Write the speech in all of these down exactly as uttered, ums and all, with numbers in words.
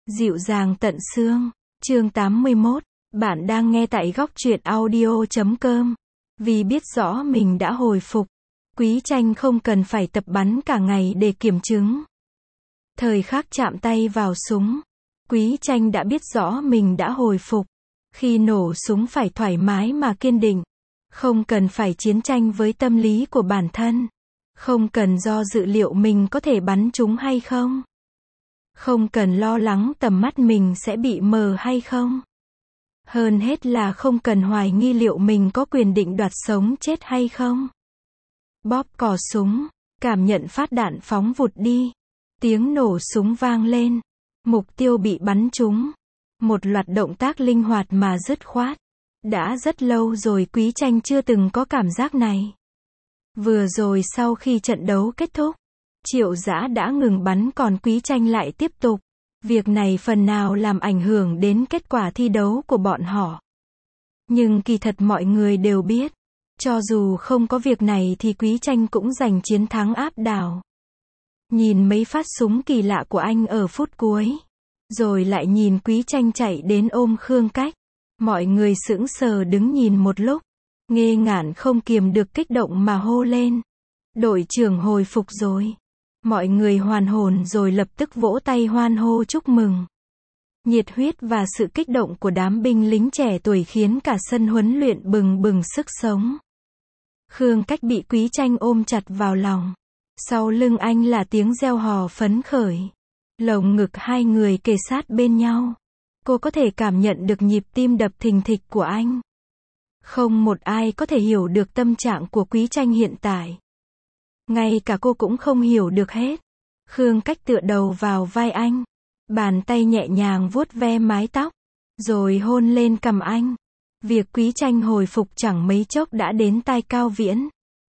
Dịu dàng tận xương. Chương tám mươi mốt. Bạn đang nghe tại góc truyện audio chấm com. Vì biết rõ mình đã hồi phục, Quý Tranh không cần phải tập bắn cả ngày để kiểm chứng. Thời khắc chạm tay vào súng, Quý Tranh đã biết rõ mình đã hồi phục. Khi nổ súng phải thoải mái mà kiên định. Không cần phải chiến tranh với tâm lý của bản thân. Không cần do dự liệu mình có thể bắn chúng hay không. Không cần lo lắng tầm mắt mình sẽ bị mờ hay không. Hơn hết là không cần hoài nghi liệu mình có quyền định đoạt sống chết hay không. Bóp cò súng, cảm nhận phát đạn phóng vụt đi. Tiếng nổ súng vang lên. Mục tiêu bị bắn trúng. Một loạt động tác linh hoạt mà dứt khoát. Đã rất lâu rồi Quý Tranh chưa từng có cảm giác này. Vừa rồi sau khi trận đấu kết thúc, Triệu Dã đã ngừng bắn còn Quý Tranh lại tiếp tục. Việc này phần nào làm ảnh hưởng đến kết quả thi đấu của bọn họ. Nhưng kỳ thật mọi người đều biết, cho dù không có việc này thì Quý Tranh cũng giành chiến thắng áp đảo. Nhìn mấy phát súng kỳ lạ của anh ở phút cuối, rồi lại nhìn Quý Tranh chạy đến ôm Khương Cách. Mọi người sững sờ đứng nhìn một lúc, Nghê Ngạn không kiềm được kích động mà hô lên. Đội trưởng hồi phục rồi. Mọi người hoàn hồn rồi lập tức vỗ tay hoan hô chúc mừng. Nhiệt huyết và sự kích động của đám binh lính trẻ tuổi khiến cả sân huấn luyện bừng bừng sức sống. Khương Cách bị Quý Tranh ôm chặt vào lòng. Sau lưng anh là tiếng reo hò phấn khởi. Lồng ngực hai người kề sát bên nhau. Cô có thể cảm nhận được nhịp tim đập thình thịch của anh. Không một ai có thể hiểu được tâm trạng của Quý Tranh hiện tại. Ngay cả cô cũng không hiểu được hết. Khương Cách tựa đầu vào vai anh. Bàn tay nhẹ nhàng vuốt ve mái tóc. Rồi hôn lên cằm anh. Việc Quý Tranh hồi phục chẳng mấy chốc đã đến tai Cao Viễn.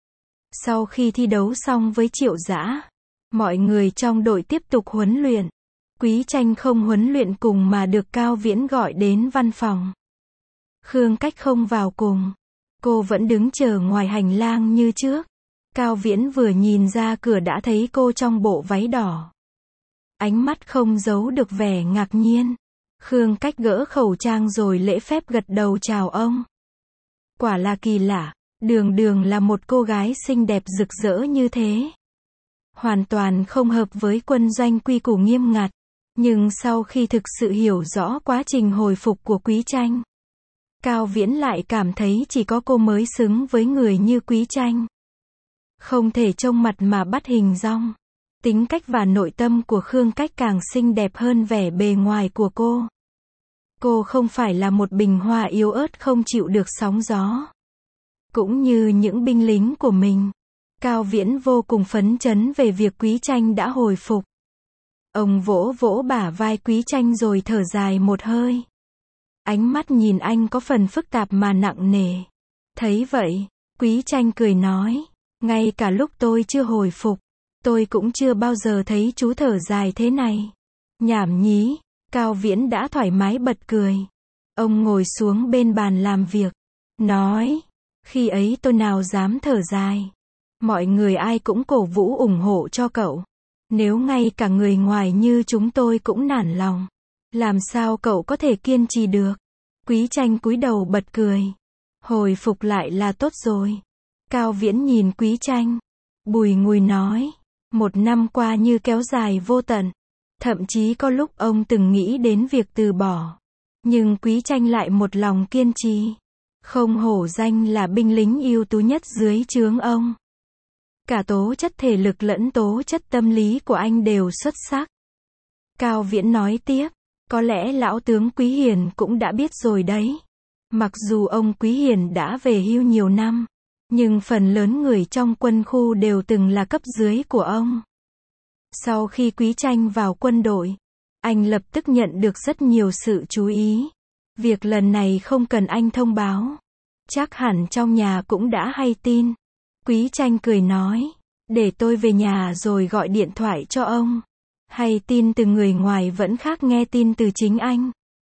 Sau khi thi đấu xong với Triệu Dã, mọi người trong đội tiếp tục huấn luyện. Quý Tranh không huấn luyện cùng mà được Cao Viễn gọi đến văn phòng. Khương Cách không vào cùng. Cô vẫn đứng chờ ngoài hành lang như trước. Cao Viễn vừa nhìn ra cửa đã thấy cô trong bộ váy đỏ. Ánh mắt không giấu được vẻ ngạc nhiên. Khương Cách gỡ khẩu trang rồi lễ phép gật đầu chào ông. Quả là kỳ lạ, đường đường là một cô gái xinh đẹp rực rỡ như thế. Hoàn toàn không hợp với quân doanh quy củ nghiêm ngặt. Nhưng sau khi thực sự hiểu rõ quá trình hồi phục của Quý Tranh, Cao Viễn lại cảm thấy chỉ có cô mới xứng với người như Quý Tranh. Không thể trông mặt mà bắt hình dong. Tính cách và nội tâm của Khương Cách càng xinh đẹp hơn vẻ bề ngoài của cô. Cô không phải là một bình hoa yếu ớt không chịu được sóng gió. Cũng như những binh lính của mình, Cao Viễn vô cùng phấn chấn về việc Quý Tranh đã hồi phục. Ông vỗ vỗ bả vai Quý Tranh rồi thở dài một hơi. Ánh mắt nhìn anh có phần phức tạp mà nặng nề. Thấy vậy, Quý Tranh cười nói, ngay cả lúc tôi chưa hồi phục, tôi cũng chưa bao giờ thấy chú thở dài thế này. Nhảm nhí. Cao Viễn đã thoải mái bật cười. Ông ngồi xuống bên bàn làm việc, nói, khi ấy tôi nào dám thở dài. Mọi người ai cũng cổ vũ ủng hộ cho cậu. Nếu ngay cả người ngoài như chúng tôi cũng nản lòng, làm sao cậu có thể kiên trì được? Quý Tranh cúi đầu bật cười. Hồi phục lại là tốt rồi. Cao Viễn nhìn Quý Tranh, bùi ngùi nói, một năm qua như kéo dài vô tận. Thậm chí có lúc ông từng nghĩ đến việc từ bỏ. Nhưng Quý Tranh lại một lòng kiên trì. Không hổ danh là binh lính ưu tú nhất dưới trướng ông. Cả tố chất thể lực lẫn tố chất tâm lý của anh đều xuất sắc. Cao Viễn nói tiếp, có lẽ lão tướng Quý Hiền cũng đã biết rồi đấy. Mặc dù ông Quý Hiền đã về hưu nhiều năm, nhưng phần lớn người trong quân khu đều từng là cấp dưới của ông. Sau khi Quý Tranh vào quân đội, anh lập tức nhận được rất nhiều sự chú ý. Việc lần này không cần anh thông báo. Chắc hẳn trong nhà cũng đã hay tin. Quý Tranh cười nói, để tôi về nhà rồi gọi điện thoại cho ông. Hay tin từ người ngoài vẫn khác nghe tin từ chính anh.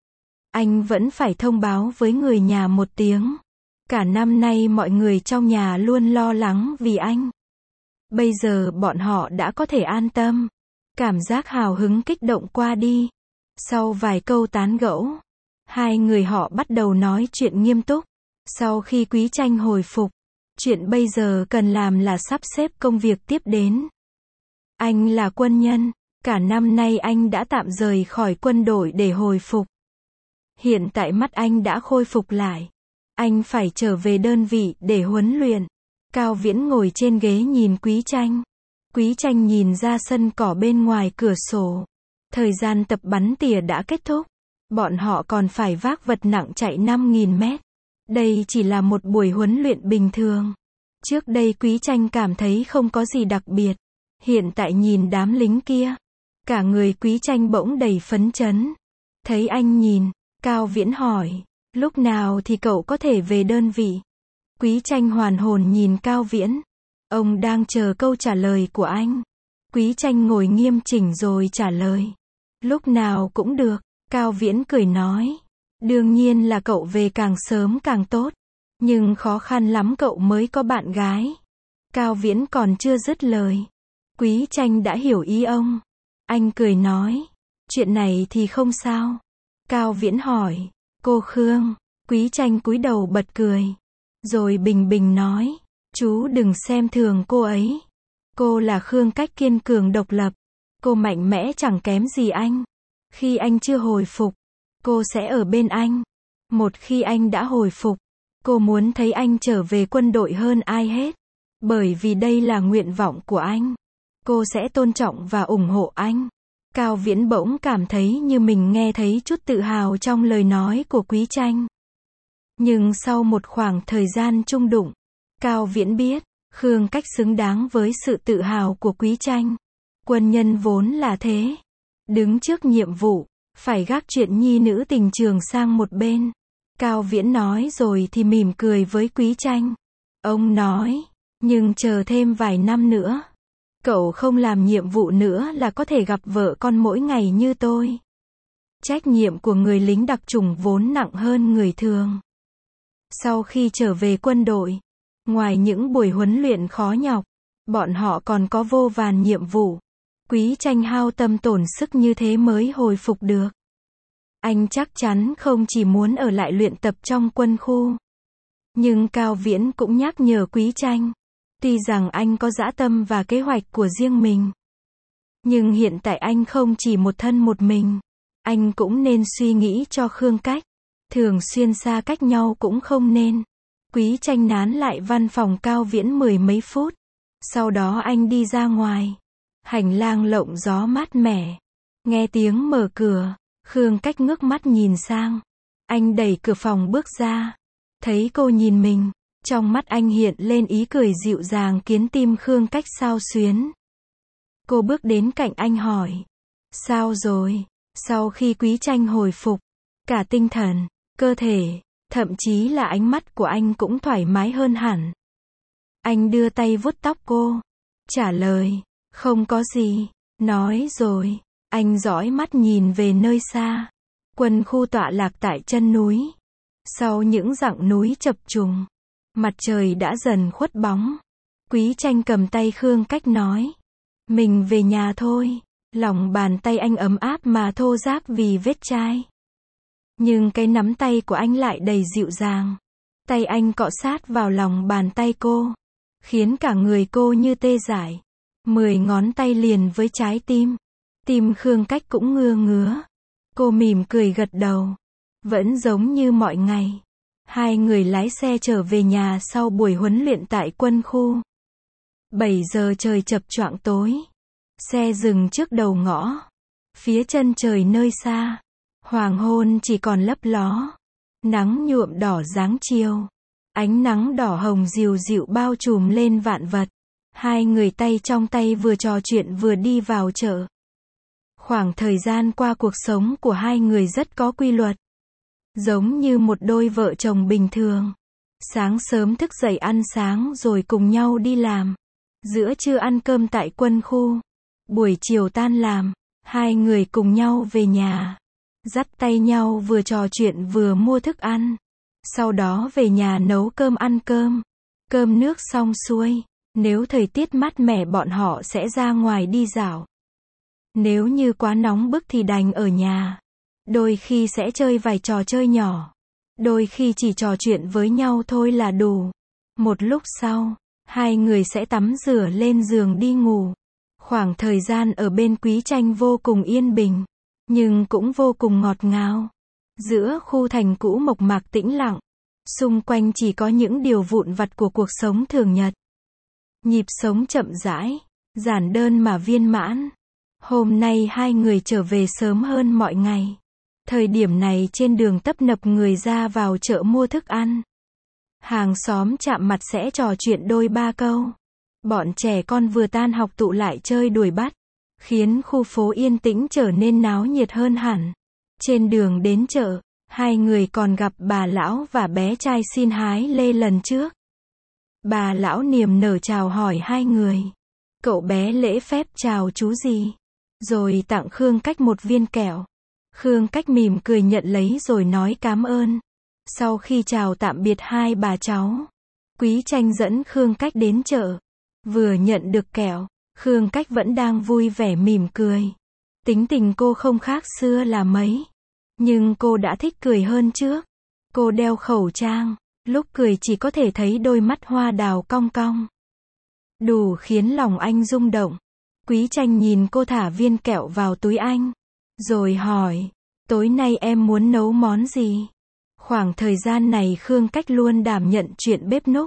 Anh vẫn phải thông báo với người nhà một tiếng. Cả năm nay mọi người trong nhà luôn lo lắng vì anh. Bây giờ bọn họ đã có thể an tâm. Cảm giác hào hứng kích động qua đi. Sau vài câu tán gẫu, hai người họ bắt đầu nói chuyện nghiêm túc. Sau khi Quý Tranh hồi phục, chuyện bây giờ cần làm là sắp xếp công việc tiếp đến. Anh là quân nhân, cả năm nay anh đã tạm rời khỏi quân đội để hồi phục. Hiện tại mắt anh đã khôi phục lại. Anh phải trở về đơn vị để huấn luyện. Cao Viễn ngồi trên ghế nhìn Quý Tranh. Quý Tranh nhìn ra sân cỏ bên ngoài cửa sổ. Thời gian tập bắn tỉa đã kết thúc. Bọn họ còn phải vác vật nặng chạy năm nghìn mét. Đây chỉ là một buổi huấn luyện bình thường. Trước đây Quý Tranh cảm thấy không có gì đặc biệt. Hiện tại nhìn đám lính kia, cả người Quý Tranh bỗng đầy phấn chấn. Thấy anh nhìn, Cao Viễn hỏi, lúc nào thì cậu có thể về đơn vị? Quý Tranh hoàn hồn nhìn Cao Viễn. Ông đang chờ câu trả lời của anh. Quý Tranh ngồi nghiêm chỉnh rồi trả lời. Lúc nào cũng được. Cao Viễn cười nói. Đương nhiên là cậu về càng sớm càng tốt. Nhưng khó khăn lắm cậu mới có bạn gái. Cao Viễn còn chưa dứt lời. Quý Tranh đã hiểu ý ông. Anh cười nói. Chuyện này thì không sao. Cao Viễn hỏi. Cô Khương. Quý Tranh cúi đầu bật cười. Rồi bình bình nói. Chú đừng xem thường cô ấy. Cô là Khương Cách kiên cường độc lập. Cô mạnh mẽ chẳng kém gì anh. Khi anh chưa hồi phục, cô sẽ ở bên anh. Một khi anh đã hồi phục, cô muốn thấy anh trở về quân đội hơn ai hết. Bởi vì đây là nguyện vọng của anh. Cô sẽ tôn trọng và ủng hộ anh. Cao Viễn bỗng cảm thấy như mình nghe thấy chút tự hào trong lời nói của Quý Tranh. Nhưng sau một khoảng thời gian chung đụng, Cao Viễn biết, Khương Cách xứng đáng với sự tự hào của Quý Tranh. Quân nhân vốn là thế. Đứng trước nhiệm vụ, phải gác chuyện nhi nữ tình trường sang một bên. Cao Viễn nói rồi thì mỉm cười với Quý Tranh. Ông nói, nhưng chờ thêm vài năm nữa. Cậu không làm nhiệm vụ nữa là có thể gặp vợ con mỗi ngày như tôi. Trách nhiệm của người lính đặc chủng vốn nặng hơn người thường. Sau khi trở về quân đội, ngoài những buổi huấn luyện khó nhọc, bọn họ còn có vô vàn nhiệm vụ. Quý Tranh hao tâm tổn sức như thế mới hồi phục được. Anh chắc chắn không chỉ muốn ở lại luyện tập trong quân khu. Nhưng Cao Viễn cũng nhắc nhở Quý Tranh. Tuy rằng anh có dã tâm và kế hoạch của riêng mình. Nhưng hiện tại anh không chỉ một thân một mình. Anh cũng nên suy nghĩ cho Khương Cách. Thường xuyên xa cách nhau cũng không nên. Quý Tranh nán lại văn phòng Cao Viễn mười mấy phút. Sau đó anh đi ra ngoài. Hành lang lộng gió mát mẻ. Nghe tiếng mở cửa. Khương Cách ngước mắt nhìn sang. Anh đẩy cửa phòng bước ra. Thấy cô nhìn mình. Trong mắt anh hiện lên ý cười dịu dàng khiến tim Khương Cách xao xuyến. Cô bước đến cạnh anh hỏi. Sao rồi? Sau khi Quý Tranh hồi phục, cả tinh thần, cơ thể, thậm chí là ánh mắt của anh cũng thoải mái hơn hẳn. Anh đưa tay vuốt tóc cô. Trả lời. Không có gì. Nói rồi. Anh dõi mắt nhìn về nơi xa. Quân khu tọa lạc tại chân núi. Sau những dặng núi chập trùng, mặt trời đã dần khuất bóng. Quý Tranh cầm tay Khương Cách nói. Mình về nhà thôi. Lòng bàn tay anh ấm áp mà thô ráp vì vết chai. Nhưng cái nắm tay của anh lại đầy dịu dàng. Tay anh cọ sát vào lòng bàn tay cô. Khiến cả người cô như tê dại. Mười ngón tay liền với trái tim. Tim Khương Cách cũng ngưa ngứa. Cô mỉm cười gật đầu. Vẫn giống như mọi ngày. Hai người lái xe trở về nhà sau buổi huấn luyện tại quân khu. bảy giờ trời chập choạng tối. Xe dừng trước đầu ngõ. Phía chân trời nơi xa, hoàng hôn chỉ còn lấp ló. Nắng nhuộm đỏ dáng chiều. Ánh nắng đỏ hồng dịu dịu bao trùm lên vạn vật. Hai người tay trong tay vừa trò chuyện vừa đi vào chợ. Khoảng thời gian qua cuộc sống của hai người rất có quy luật. Giống như một đôi vợ chồng bình thường. Sáng sớm thức dậy ăn sáng rồi cùng nhau đi làm. Giữa trưa ăn cơm tại quân khu. Buổi chiều tan làm, hai người cùng nhau về nhà. Dắt tay nhau vừa trò chuyện vừa mua thức ăn. Sau đó về nhà nấu cơm ăn cơm. Cơm nước xong xuôi. Nếu thời tiết mát mẻ bọn họ sẽ ra ngoài đi dạo. Nếu như quá nóng bức thì đành ở nhà. Đôi khi sẽ chơi vài trò chơi nhỏ. Đôi khi chỉ trò chuyện với nhau thôi là đủ. Một lúc sau, hai người sẽ tắm rửa lên giường đi ngủ. Khoảng thời gian ở bên Quý Tranh vô cùng yên bình, nhưng cũng vô cùng ngọt ngào. Giữa khu thành cũ mộc mạc tĩnh lặng, xung quanh chỉ có những điều vụn vặt của cuộc sống thường nhật. Nhịp sống chậm rãi, giản đơn mà viên mãn. Hôm nay hai người trở về sớm hơn mọi ngày. Thời điểm này trên đường tấp nập người ra vào chợ mua thức ăn. Hàng xóm chạm mặt sẽ trò chuyện đôi ba câu. Bọn trẻ con vừa tan học tụ lại chơi đuổi bắt, khiến khu phố yên tĩnh trở nên náo nhiệt hơn hẳn. Trên đường đến chợ, hai người còn gặp bà lão và bé trai xin hái lê lần trước. Bà lão niềm nở chào hỏi hai người. Cậu bé lễ phép chào chú gì, rồi tặng Khương Cách một viên kẹo. Khương Cách mỉm cười nhận lấy rồi nói cảm ơn. Sau khi chào tạm biệt hai bà cháu, Quý Tranh dẫn Khương Cách đến chợ. Vừa nhận được kẹo, Khương Cách vẫn đang vui vẻ mỉm cười. Tính tình cô không khác xưa là mấy, nhưng cô đã thích cười hơn trước. Cô đeo khẩu trang, lúc cười chỉ có thể thấy đôi mắt hoa đào cong cong, đủ khiến lòng anh rung động. Quý Tranh nhìn cô thả viên kẹo vào túi anh, rồi hỏi, tối nay em muốn nấu món gì? Khoảng thời gian này Khương Cách luôn đảm nhận chuyện bếp núc.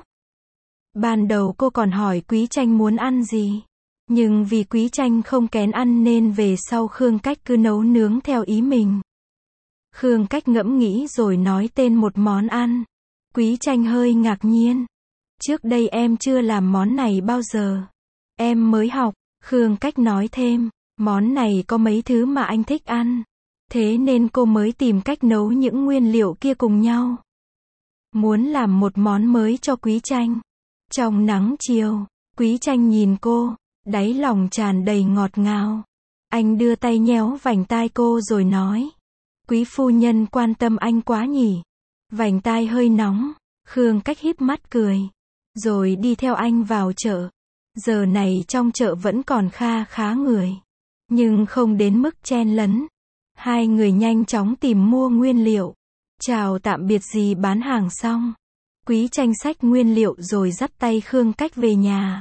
Ban đầu cô còn hỏi Quý Tranh muốn ăn gì, nhưng vì Quý Tranh không kén ăn nên về sau Khương Cách cứ nấu nướng theo ý mình. Khương Cách ngẫm nghĩ rồi nói tên một món ăn. Quý Tranh hơi ngạc nhiên. Trước đây em chưa làm món này bao giờ. Em mới học. Khương Cách nói thêm, món này có mấy thứ mà anh thích ăn. Thế nên cô mới tìm cách nấu những nguyên liệu kia cùng nhau. Muốn làm một món mới cho Quý Tranh. Trong nắng chiều, Quý Tranh nhìn cô, đáy lòng tràn đầy ngọt ngào. Anh đưa tay nhéo vành tai cô rồi nói, Quý phu nhân quan tâm anh quá nhỉ. Vành tai hơi nóng, Khương Cách híp mắt cười, rồi đi theo anh vào chợ. Giờ này trong chợ vẫn còn kha khá người, nhưng không đến mức chen lấn. Hai người nhanh chóng tìm mua nguyên liệu. Chào tạm biệt dì bán hàng xong, Quý Tranh xách nguyên liệu rồi dắt tay Khương Cách về nhà.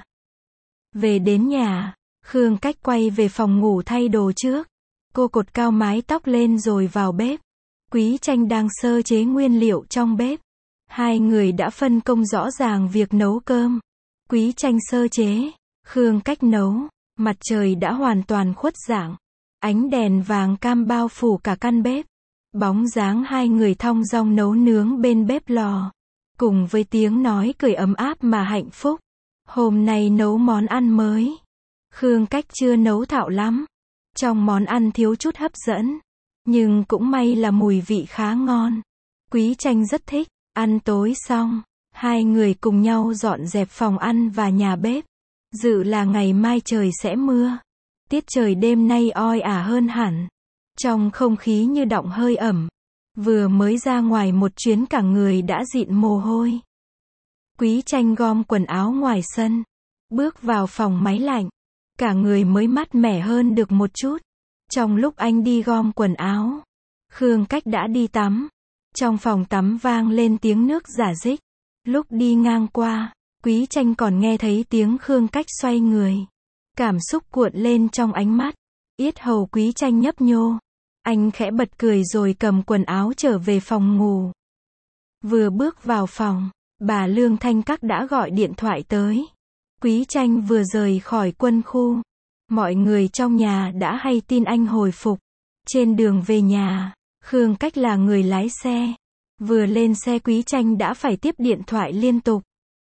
Về đến nhà, Khương Cách quay về phòng ngủ thay đồ trước. Cô cột cao mái tóc lên rồi vào bếp. Quý Tranh đang sơ chế nguyên liệu trong bếp. Hai người đã phân công rõ ràng việc nấu cơm. Quý Tranh sơ chế, Khương Cách nấu. Mặt trời đã hoàn toàn khuất dạng. Ánh đèn vàng cam bao phủ cả căn bếp. Bóng dáng hai người thong dong nấu nướng bên bếp lò, cùng với tiếng nói cười ấm áp mà hạnh phúc. Hôm nay nấu món ăn mới. Khương Cách chưa nấu thạo lắm. Trong món ăn thiếu chút hấp dẫn, nhưng cũng may là mùi vị khá ngon. Quý Tranh rất thích. Ăn tối xong, hai người cùng nhau dọn dẹp phòng ăn và nhà bếp. Dự là ngày mai trời sẽ mưa. Tiết trời đêm nay oi ả hơn hẳn. Trong không khí như đọng hơi ẩm. Vừa mới ra ngoài một chuyến cả người đã dịn mồ hôi. Quý Tranh gom quần áo ngoài sân, bước vào phòng máy lạnh. Cả người mới mát mẻ hơn được một chút. Trong lúc anh đi gom quần áo, Khương Cách đã đi tắm. Trong phòng tắm vang lên tiếng nước rả rích. Lúc đi ngang qua, Quý Tranh còn nghe thấy tiếng Khương Cách xoay người. Cảm xúc cuộn lên trong ánh mắt. Yết hầu Quý Tranh nhấp nhô. Anh khẽ bật cười rồi cầm quần áo trở về phòng ngủ. Vừa bước vào phòng, bà Lương Thanh Các đã gọi điện thoại tới. Quý Tranh vừa rời khỏi quân khu. Mọi người trong nhà đã hay tin anh hồi phục. Trên đường về nhà, Khương Cách là người lái xe. Vừa lên xe Quý Tranh đã phải tiếp điện thoại liên tục.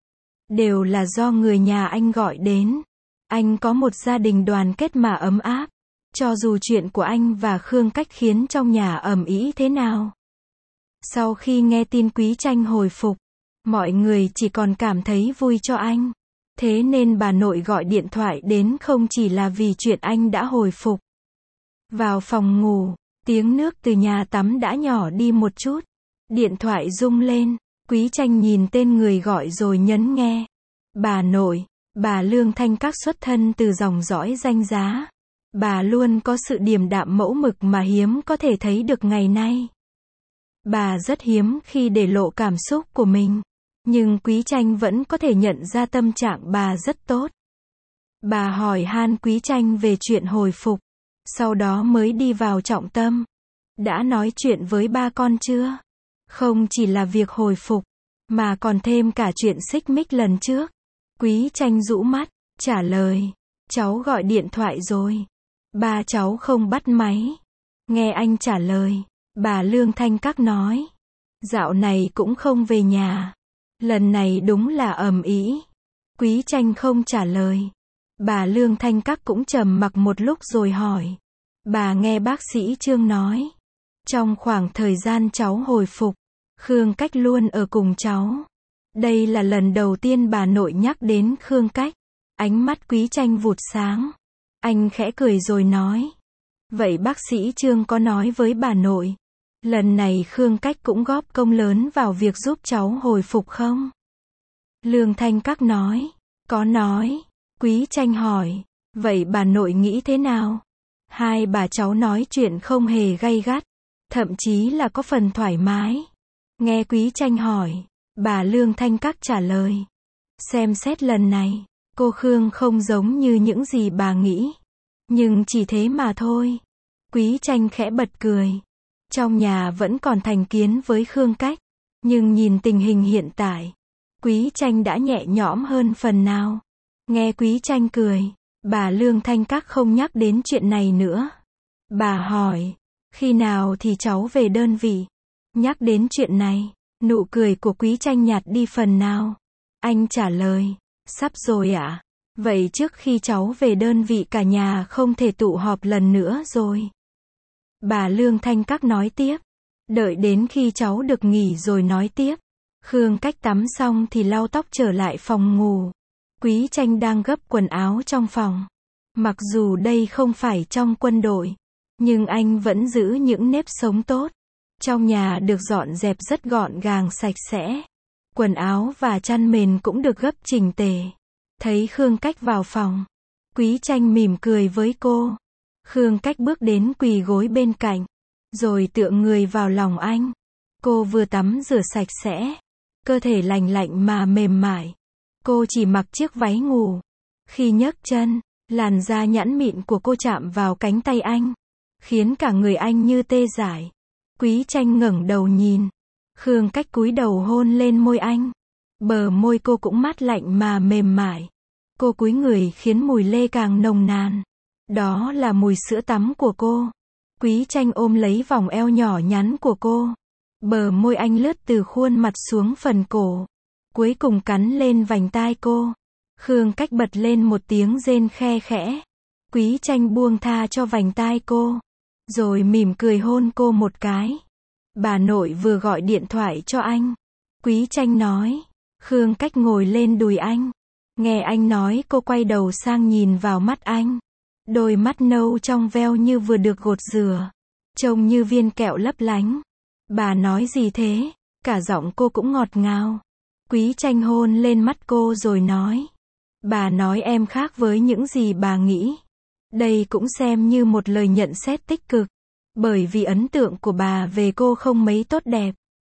Đều là do người nhà anh gọi đến. Anh có một gia đình đoàn kết mà ấm áp. Cho dù chuyện của anh và Khương Cách khiến trong nhà ầm ĩ thế nào. Sau khi nghe tin Quý Tranh hồi phục, mọi người chỉ còn cảm thấy vui cho anh. Thế nên bà nội gọi điện thoại đến không chỉ là vì chuyện anh đã hồi phục. Vào phòng ngủ, tiếng nước từ nhà tắm đã nhỏ đi một chút. Điện thoại rung lên, Quý Tranh nhìn tên người gọi rồi nhấn nghe. Bà nội, bà Lương Thanh Các xuất thân từ dòng dõi danh giá. Bà luôn có sự điềm đạm mẫu mực mà hiếm có thể thấy được ngày nay. Bà rất hiếm khi để lộ cảm xúc của mình. Nhưng Quý Chanh vẫn có thể nhận ra tâm trạng bà rất tốt. Bà hỏi han Quý Chanh về chuyện hồi phục. Sau đó mới đi vào trọng tâm. Đã nói chuyện với ba con chưa? Không chỉ là việc hồi phục, mà còn thêm cả chuyện xích mích lần trước. Quý Chanh rũ mắt, trả lời. Cháu gọi điện thoại rồi. Ba cháu không bắt máy. Nghe anh trả lời, bà Lương Thanh Các nói. Dạo này cũng không về nhà. Lần này đúng là ầm ĩ. Quý Chanh không trả lời. Bà Lương Thanh Các cũng trầm mặc một lúc rồi hỏi. Bà nghe bác sĩ Trương nói. Trong khoảng thời gian cháu hồi phục, Khương Cách luôn ở cùng cháu. Đây là lần đầu tiên bà nội nhắc đến Khương Cách. Ánh mắt Quý Chanh vụt sáng. Anh khẽ cười rồi nói. Vậy bác sĩ Trương có nói với bà nội, lần này Khương Cách cũng góp công lớn vào việc giúp cháu hồi phục không? Lương Thanh Các nói. Có nói. Quý Chanh hỏi. Vậy bà nội nghĩ thế nào? Hai bà cháu nói chuyện không hề gay gắt. Thậm chí là có phần thoải mái. Nghe Quý Chanh hỏi, bà Lương Thanh Các trả lời. Xem xét lần này, cô Khương không giống như những gì bà nghĩ. Nhưng chỉ thế mà thôi. Quý Chanh khẽ bật cười. Trong nhà vẫn còn thành kiến với Khương Cách. Nhưng nhìn tình hình hiện tại, Quý Chanh đã nhẹ nhõm hơn phần nào. Nghe Quý Chanh cười, bà Lương Thanh Các không nhắc đến chuyện này nữa. Bà hỏi, khi nào thì cháu về đơn vị? Nhắc đến chuyện này, nụ cười của Quý Chanh nhạt đi phần nào. Anh trả lời, sắp rồi ạ. À? Vậy trước khi cháu về đơn vị cả nhà không thể tụ họp lần nữa rồi. Bà Lương Thanh Các nói tiếp. Đợi đến khi cháu được nghỉ rồi nói tiếp. Khương Cách tắm xong thì lau tóc trở lại phòng ngủ. Quý Chanh đang gấp quần áo trong phòng. Mặc dù đây không phải trong quân đội, nhưng anh vẫn giữ những nếp sống tốt. Trong nhà được dọn dẹp rất gọn gàng sạch sẽ. Quần áo và chăn mền cũng được gấp chỉnh tề. Thấy Khương Cách vào phòng, Quý Chanh mỉm cười với cô. Khương Cách bước đến quỳ gối bên cạnh, rồi tựa người vào lòng anh. Cô vừa tắm rửa sạch sẽ, cơ thể lành lạnh mà mềm mại. Cô chỉ mặc chiếc váy ngủ. Khi nhấc chân, làn da nhẵn mịn của cô chạm vào cánh tay anh, khiến cả người anh như tê dại. Quý Chanh ngẩng đầu nhìn. Khương Cách cúi đầu hôn lên môi anh. Bờ môi cô cũng mát lạnh mà mềm mại. Cô cúi người khiến mùi lê càng nồng nàn. Đó là mùi sữa tắm của cô. Quý Chanh ôm lấy vòng eo nhỏ nhắn của cô. Bờ môi anh lướt từ khuôn mặt xuống phần cổ. Cuối cùng cắn lên vành tai cô. Khương Cách bật lên một tiếng rên khe khẽ. Quý Chanh buông tha cho vành tai cô, rồi mỉm cười hôn cô một cái. Bà nội vừa gọi điện thoại cho anh. Quý Chanh nói. Khương Cách ngồi lên đùi anh. Nghe anh nói, cô quay đầu sang nhìn vào mắt anh. Đôi mắt nâu trong veo như vừa được gột rửa. Trông như viên kẹo lấp lánh. Bà nói gì thế? Cả giọng cô cũng ngọt ngào. Quý Chanh hôn lên mắt cô rồi nói. Bà nói em khác với những gì bà nghĩ. Đây cũng xem như một lời nhận xét tích cực. Bởi vì ấn tượng của bà về cô không mấy tốt đẹp.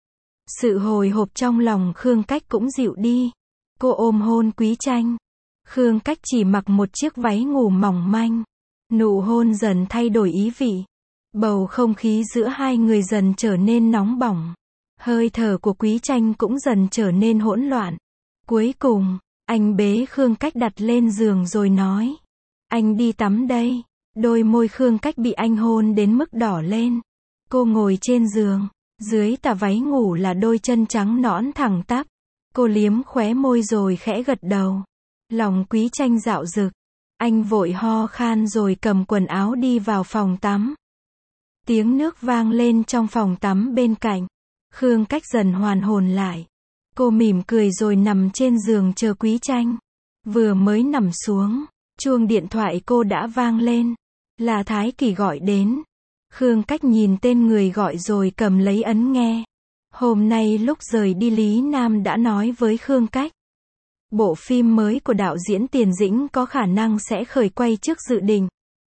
Sự hồi hộp trong lòng Khương Cách cũng dịu đi. Cô ôm hôn Quý Chanh. Khương Cách chỉ mặc một chiếc váy ngủ mỏng manh. Nụ hôn dần thay đổi ý vị. Bầu không khí giữa hai người dần trở nên nóng bỏng. Hơi thở của Quý Chanh cũng dần trở nên hỗn loạn. Cuối cùng, anh bế Khương Cách đặt lên giường rồi nói. Anh đi tắm đây. Đôi môi Khương Cách bị anh hôn đến mức đỏ lên. Cô ngồi trên giường. Dưới tà váy ngủ là đôi chân trắng nõn thẳng tắp. Cô liếm khóe môi rồi khẽ gật đầu. Lòng Quý Chanh dạo dực. Anh vội ho khan rồi cầm quần áo đi vào phòng tắm. Tiếng nước vang lên trong phòng tắm bên cạnh. Khương Cách dần hoàn hồn lại. Cô mỉm cười rồi nằm trên giường chờ Quý Chanh. Vừa mới nằm xuống, chuông điện thoại cô đã vang lên. Là Thái Kỳ gọi đến. Khương Cách nhìn tên người gọi rồi cầm lấy ấn nghe. Hôm nay lúc rời đi Lý Nam đã nói với Khương Cách. Bộ phim mới của đạo diễn Tiền Dĩnh có khả năng sẽ khởi quay trước dự định.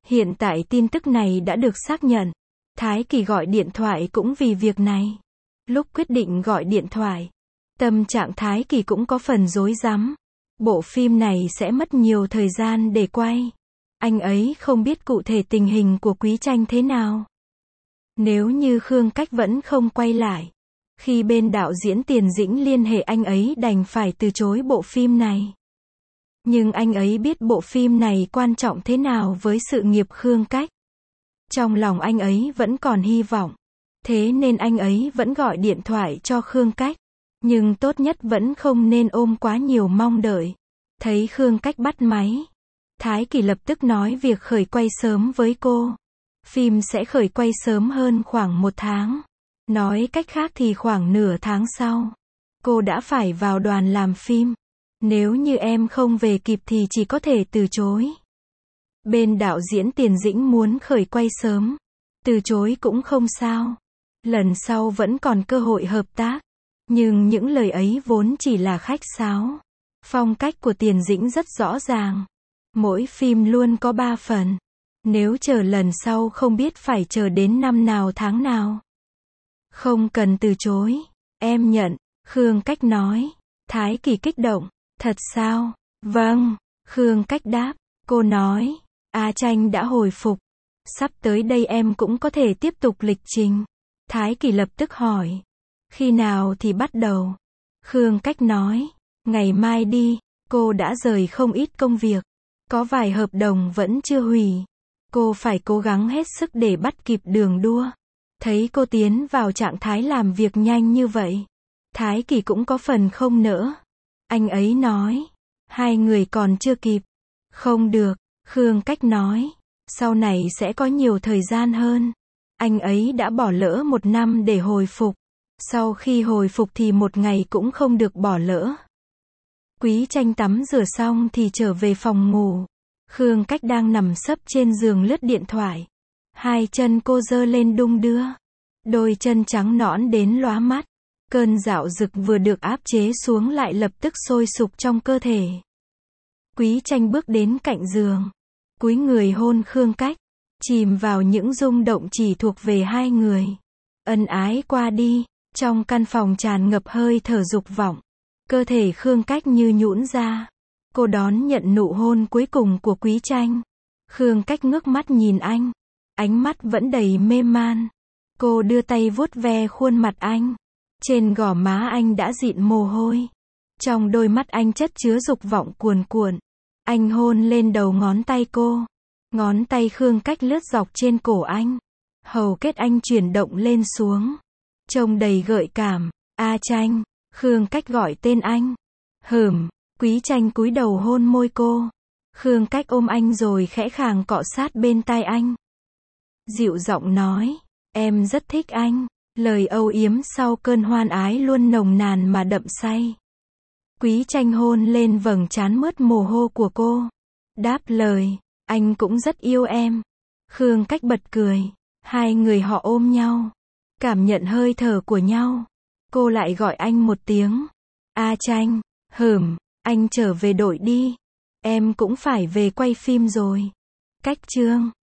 Hiện tại tin tức này đã được xác nhận. Thái Kỳ gọi điện thoại cũng vì việc này. Lúc quyết định gọi điện thoại, tâm trạng Thái Kỳ cũng có phần rối rắm. Bộ phim này sẽ mất nhiều thời gian để quay. Anh ấy không biết cụ thể tình hình của Quý Tranh thế nào. Nếu như Khương Cách vẫn không quay lại, khi bên đạo diễn Tiền Dĩnh liên hệ anh ấy đành phải từ chối bộ phim này. Nhưng anh ấy biết bộ phim này quan trọng thế nào với sự nghiệp Khương Cách. Trong lòng anh ấy vẫn còn hy vọng. Thế nên anh ấy vẫn gọi điện thoại cho Khương Cách. Nhưng tốt nhất vẫn không nên ôm quá nhiều mong đợi. Thấy Khương Cách bắt máy, Thái Kỳ lập tức nói việc khởi quay sớm với cô. Phim sẽ khởi quay sớm hơn khoảng một tháng. Nói cách khác thì khoảng nửa tháng sau, cô đã phải vào đoàn làm phim. Nếu như em không về kịp thì chỉ có thể từ chối. Bên đạo diễn Tiền Dĩnh muốn khởi quay sớm. Từ chối cũng không sao. Lần sau vẫn còn cơ hội hợp tác. Nhưng những lời ấy vốn chỉ là khách sáo. Phong cách của Tiền Dĩnh rất rõ ràng. Mỗi phim luôn có ba phần. Nếu chờ lần sau không biết phải chờ đến năm nào tháng nào. Không cần từ chối. Em nhận. Khương Cách nói. Thái Kỳ kích động. Thật sao? Vâng. Khương Cách đáp. Cô nói. A Tranh đã hồi phục. Sắp tới đây em cũng có thể tiếp tục lịch trình. Thái Kỳ lập tức hỏi. Khi nào thì bắt đầu? Khương Cách nói. Ngày mai đi. Cô đã rời không ít công việc. Có vài hợp đồng vẫn chưa hủy. Cô phải cố gắng hết sức để bắt kịp đường đua. Thấy cô tiến vào trạng thái làm việc nhanh như vậy, Thái Kỳ cũng có phần không nỡ. Anh ấy nói. Hai người còn chưa kịp. Không được. Khương Cách nói. Sau này sẽ có nhiều thời gian hơn. Anh ấy đã bỏ lỡ một năm để hồi phục. Sau khi hồi phục thì một ngày cũng không được bỏ lỡ. Quý Tranh tắm rửa xong thì trở về phòng ngủ. Khương Cách đang nằm sấp trên giường lướt điện thoại. Hai chân cô giơ lên đung đưa. Đôi chân trắng nõn đến lóa mắt. Cơn dạo dực vừa được áp chế xuống lại lập tức sôi sục trong cơ thể. Quý Tranh bước đến cạnh giường. Cúi người hôn Khương Cách. Chìm vào những rung động chỉ thuộc về hai người. Ân ái qua đi. Trong căn phòng tràn ngập hơi thở dục vọng. Cơ thể Khương Cách như nhũn ra. Cô đón nhận nụ hôn cuối cùng của Quý Tranh. Khương Cách ngước mắt nhìn anh. Ánh mắt vẫn đầy mê man. Cô đưa tay vuốt ve khuôn mặt anh. Trên gò má anh đã dịn mồ hôi. Trong đôi mắt anh chất chứa dục vọng cuồn cuộn. Anh hôn lên đầu ngón tay cô. Ngón tay Khương Cách lướt dọc trên cổ anh. Hầu kết anh chuyển động lên xuống. Trông đầy gợi cảm. A Tranh. Khương Cách gọi tên anh. Hửm. Quý Tranh cúi đầu hôn môi cô. Khương Cách ôm anh rồi khẽ khàng cọ sát bên tai anh. Dịu giọng nói. Em rất thích anh. Lời âu yếm sau cơn hoan ái luôn nồng nàn mà đậm say. Quý Tranh hôn lên vầng trán mướt mồ hôi của cô. Đáp lời. Anh cũng rất yêu em. Khương Cách bật cười. Hai người họ ôm nhau. Cảm nhận hơi thở của nhau. Cô lại gọi anh một tiếng. A Tranh. Hửm. Anh trở về đội đi. Em cũng phải về quay phim rồi. Cách chương